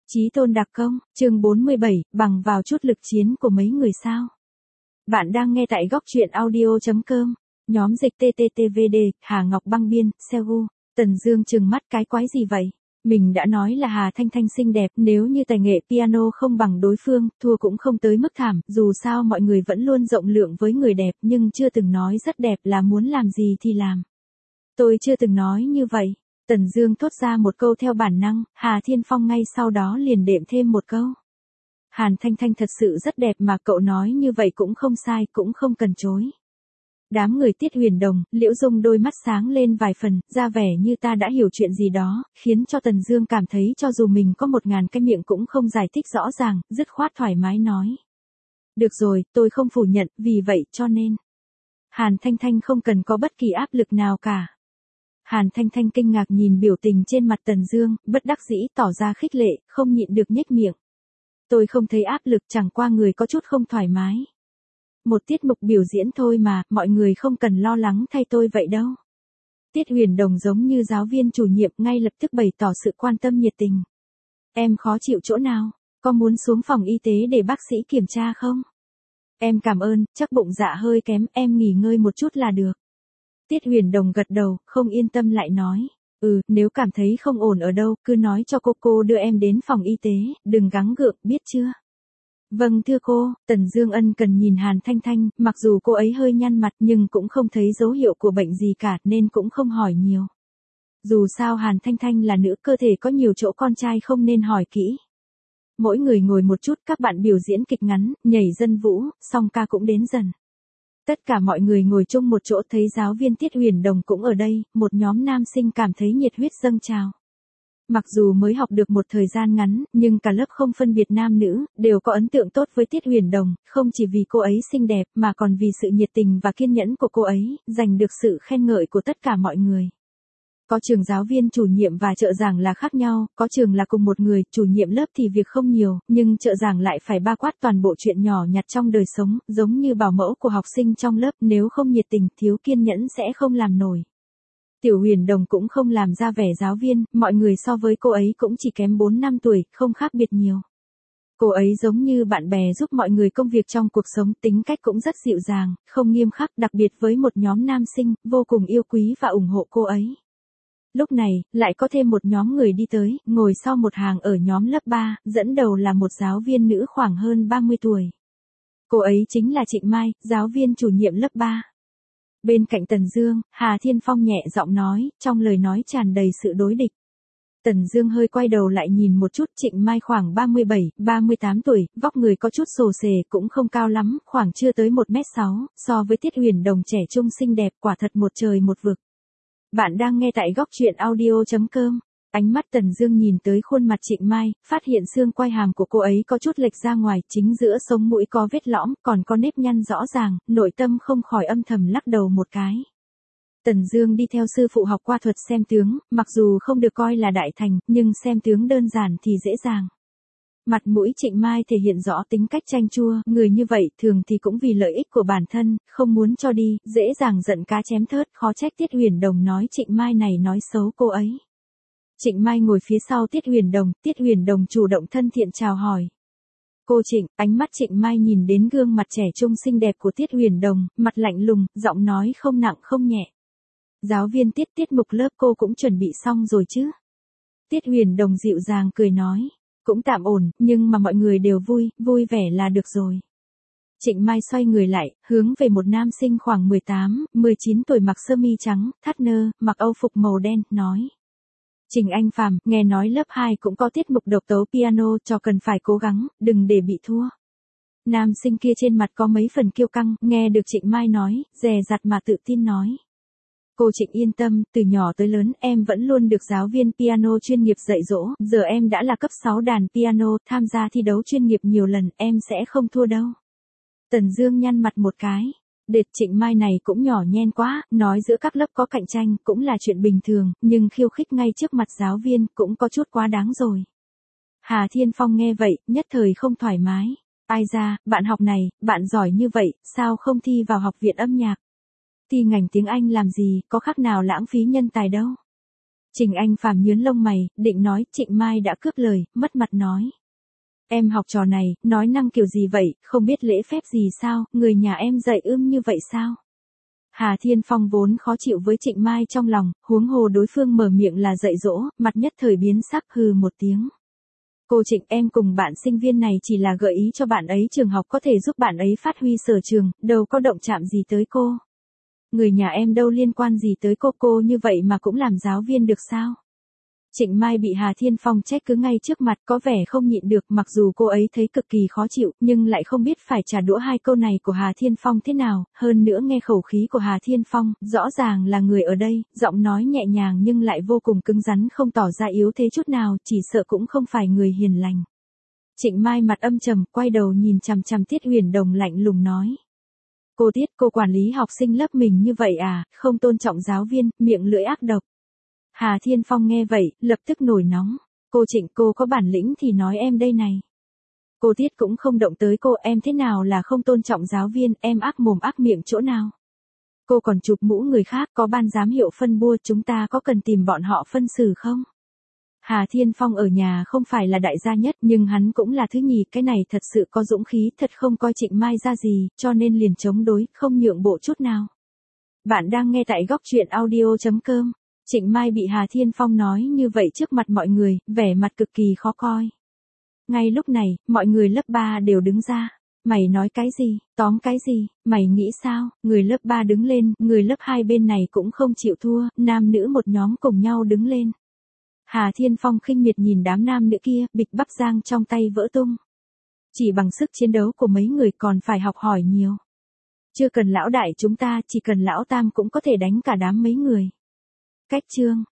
Chí tôn đặc công, chương 47, bằng vào chút lực chiến của mấy người sao. Bạn đang nghe tại góc truyện audio.com, nhóm dịch TTTVD, Hà Ngọc Băng Biên, Seoul. Tần Dương trừng mắt cái quái gì vậy? Mình đã nói là Hà Thanh Thanh xinh đẹp, nếu như tài nghệ piano không bằng đối phương, thua cũng không tới mức thảm, dù sao mọi người vẫn luôn rộng lượng với người đẹp nhưng chưa từng nói rất đẹp là muốn làm gì thì làm. Tôi chưa từng nói như vậy. Tần Dương thốt ra một câu theo bản năng, Hà Thiên Phong ngay sau đó liền đệm thêm một câu. Hàn Thanh Thanh thật sự rất đẹp mà cậu nói như vậy cũng không sai, cũng không cần chối. Đám người Tiết Huyền Đồng, Liễu Dung đôi mắt sáng lên vài phần, ra vẻ như ta đã hiểu chuyện gì đó, khiến cho Tần Dương cảm thấy cho dù mình có 1000 cái miệng cũng không giải thích rõ ràng, dứt khoát thoải mái nói. Được rồi, tôi không phủ nhận, vì vậy cho nên. Hàn Thanh Thanh không cần có bất kỳ áp lực nào cả. Hàn Thanh Thanh kinh ngạc nhìn biểu tình trên mặt Tần Dương, bất đắc dĩ tỏ ra khích lệ, không nhịn được nhếch miệng. Tôi không thấy áp lực, chẳng qua người có chút không thoải mái. Một tiết mục biểu diễn thôi mà, mọi người không cần lo lắng thay tôi vậy đâu. Tiết Huyền Đồng giống như giáo viên chủ nhiệm ngay lập tức bày tỏ sự quan tâm nhiệt tình. Em khó chịu chỗ nào? Có muốn xuống phòng y tế để bác sĩ kiểm tra không? Em cảm ơn, chắc bụng dạ hơi kém, em nghỉ ngơi một chút là được. Tiết Huyền Đồng gật đầu, không yên tâm lại nói. Nếu cảm thấy không ổn ở đâu, cứ nói cho cô đưa em đến phòng y tế, đừng gắng gượng, biết chưa? Vâng thưa cô. Tần Dương ân cần nhìn Hàn Thanh Thanh, mặc dù cô ấy hơi nhăn mặt nhưng cũng không thấy dấu hiệu của bệnh gì cả nên cũng không hỏi nhiều. Dù sao Hàn Thanh Thanh là nữ, cơ thể có nhiều chỗ con trai không nên hỏi kỹ. Mỗi người ngồi một chút, các bạn biểu diễn kịch ngắn, nhảy dân vũ, song ca cũng đến dần. Tất cả mọi người ngồi chung một chỗ, thấy giáo viên Tiết Huyền Đồng cũng ở đây, một nhóm nam sinh cảm thấy nhiệt huyết dâng trào. Mặc dù mới học được một thời gian ngắn, nhưng cả lớp không phân biệt nam nữ, đều có ấn tượng tốt với Tiết Huyền Đồng, không chỉ vì cô ấy xinh đẹp mà còn vì sự nhiệt tình và kiên nhẫn của cô ấy, giành được sự khen ngợi của tất cả mọi người. Có trường giáo viên chủ nhiệm và trợ giảng là khác nhau, có trường là cùng một người, chủ nhiệm lớp thì việc không nhiều, nhưng trợ giảng lại phải bao quát toàn bộ chuyện nhỏ nhặt trong đời sống, giống như bảo mẫu của học sinh trong lớp, nếu không nhiệt tình, thiếu kiên nhẫn sẽ không làm nổi. Tiểu Huyền Đồng cũng không làm ra vẻ giáo viên, mọi người so với cô ấy cũng chỉ kém 4 năm tuổi, không khác biệt nhiều. Cô ấy giống như bạn bè giúp mọi người công việc trong cuộc sống, tính cách cũng rất dịu dàng, không nghiêm khắc, đặc biệt với một nhóm nam sinh, vô cùng yêu quý và ủng hộ cô ấy. Lúc này, lại có thêm một nhóm người đi tới, ngồi sau một hàng ở nhóm lớp 3, dẫn đầu là một giáo viên nữ khoảng hơn 30 tuổi. Cô ấy chính là Trịnh Mai, giáo viên chủ nhiệm lớp 3. Bên cạnh Tần Dương, Hà Thiên Phong nhẹ giọng nói, trong lời nói tràn đầy sự đối địch. Tần Dương hơi quay đầu lại nhìn một chút, Trịnh Mai khoảng 37, 38 tuổi, vóc người có chút xồ xề, cũng không cao lắm, khoảng chưa tới 1m6, so với Tiết Huyền Đồng trẻ trung xinh đẹp, quả thật một trời một vực. Bạn đang nghe tại góc truyện audio.com. Ánh mắt Tần Dương nhìn tới khuôn mặt Trịnh Mai, phát hiện xương quai hàm của cô ấy có chút lệch ra ngoài, chính giữa sống mũi có vết lõm, còn có nếp nhăn rõ ràng, nội tâm không khỏi âm thầm lắc đầu một cái. Tần Dương đi theo sư phụ học qua thuật xem tướng, mặc dù không được coi là đại thành, nhưng xem tướng đơn giản thì dễ dàng. Mặt mũi Trịnh Mai thể hiện rõ tính cách chanh chua, người như vậy thường thì cũng vì lợi ích của bản thân, không muốn cho đi, dễ dàng giận cá chém thớt, khó trách Tiết Huyền Đồng nói Trịnh Mai này nói xấu cô ấy. Trịnh Mai ngồi phía sau Tiết Huyền Đồng chủ động thân thiện chào hỏi. Cô Trịnh, ánh mắt Trịnh Mai nhìn đến gương mặt trẻ trung xinh đẹp của Tiết Huyền Đồng, mặt lạnh lùng, giọng nói không nặng không nhẹ. Giáo viên tiết mục lớp cô cũng chuẩn bị xong rồi chứ? Tiết Huyền Đồng dịu dàng cười nói. Cũng tạm ổn, nhưng mà mọi người đều vui vẻ là được rồi. Trịnh Mai xoay người lại, hướng về một nam sinh khoảng 18, 19 tuổi mặc sơ mi trắng, thắt nơ, mặc âu phục màu đen, nói. Trình Anh Phàm, nghe nói lớp 2 cũng có tiết mục độc tấu piano, cho cần phải cố gắng, đừng để bị thua. Nam sinh kia trên mặt có mấy phần kiêu căng, nghe được Trịnh Mai nói, dè dặt mà tự tin nói. Cô Trịnh yên tâm, từ nhỏ tới lớn em vẫn luôn được giáo viên piano chuyên nghiệp dạy dỗ, giờ em đã là cấp 6 đàn piano, tham gia thi đấu chuyên nghiệp nhiều lần, em sẽ không thua đâu. Tần Dương nhăn mặt một cái. Đệt Trịnh Mai này cũng nhỏ nhen quá, nói giữa các lớp có cạnh tranh cũng là chuyện bình thường, nhưng khiêu khích ngay trước mặt giáo viên cũng có chút quá đáng rồi. Hà Thiên Phong nghe vậy, nhất thời không thoải mái. Ai ra, bạn học này, bạn giỏi như vậy, sao không thi vào học viện âm nhạc? Thi ngành tiếng Anh làm gì, có khác nào lãng phí nhân tài đâu. Trình Anh Phàm nhướng lông mày, định nói, Trịnh Mai đã cướp lời, mất mặt nói. Em học trò này, nói năng kiểu gì vậy, không biết lễ phép gì sao, người nhà em dạy như vậy sao? Hà Thiên Phong vốn khó chịu với Trịnh Mai trong lòng, huống hồ đối phương mở miệng là dạy dỗ, mặt nhất thời biến sắc hừ một tiếng. Cô Trịnh, em cùng bạn sinh viên này chỉ là gợi ý cho bạn ấy trường học có thể giúp bạn ấy phát huy sở trường, đâu có động chạm gì tới cô. Người nhà em đâu liên quan gì tới cô như vậy mà cũng làm giáo viên được sao? Trịnh Mai bị Hà Thiên Phong trách cứ ngay trước mặt có vẻ không nhịn được, mặc dù cô ấy thấy cực kỳ khó chịu nhưng lại không biết phải trả đũa hai câu này của Hà Thiên Phong thế nào, hơn nữa nghe khẩu khí của Hà Thiên Phong, rõ ràng là người ở đây, giọng nói nhẹ nhàng nhưng lại vô cùng cứng rắn, không tỏ ra yếu thế chút nào, chỉ sợ cũng không phải người hiền lành. Trịnh Mai mặt âm trầm, quay đầu nhìn chằm chằm Tiết Huyền Đồng lạnh lùng nói. Cô Tiết, cô quản lý học sinh lớp mình như vậy à, không tôn trọng giáo viên, miệng lưỡi ác độc. Hà Thiên Phong nghe vậy, lập tức nổi nóng. Cô Trịnh, cô có bản lĩnh thì nói em đây này. Cô Tiết cũng không động tới cô, em thế nào là không tôn trọng giáo viên, em ác mồm ác miệng chỗ nào? Cô còn chụp mũ người khác, có ban giám hiệu phân bua, chúng ta có cần tìm bọn họ phân xử không? Hà Thiên Phong ở nhà không phải là đại gia nhất nhưng hắn cũng là thứ nhì, cái này thật sự có dũng khí, thật không coi Trịnh Mai ra gì, cho nên liền chống đối, không nhượng bộ chút nào. Bạn đang nghe tại góc truyện audio.com. Trịnh Mai bị Hà Thiên Phong nói như vậy trước mặt mọi người, vẻ mặt cực kỳ khó coi. Ngay lúc này, mọi người lớp 3 đều đứng ra. Mày nói cái gì, tóm cái gì, mày nghĩ sao? Người lớp 3 đứng lên, người lớp 2 bên này cũng không chịu thua, nam nữ một nhóm cùng nhau đứng lên. Hà Thiên Phong khinh miệt nhìn đám nam nữ kia, bịch bắp giang trong tay vỡ tung. Chỉ bằng sức chiến đấu của mấy người còn phải học hỏi nhiều. Chưa cần lão đại chúng ta, chỉ cần lão tam cũng có thể đánh cả đám mấy người. Cách chương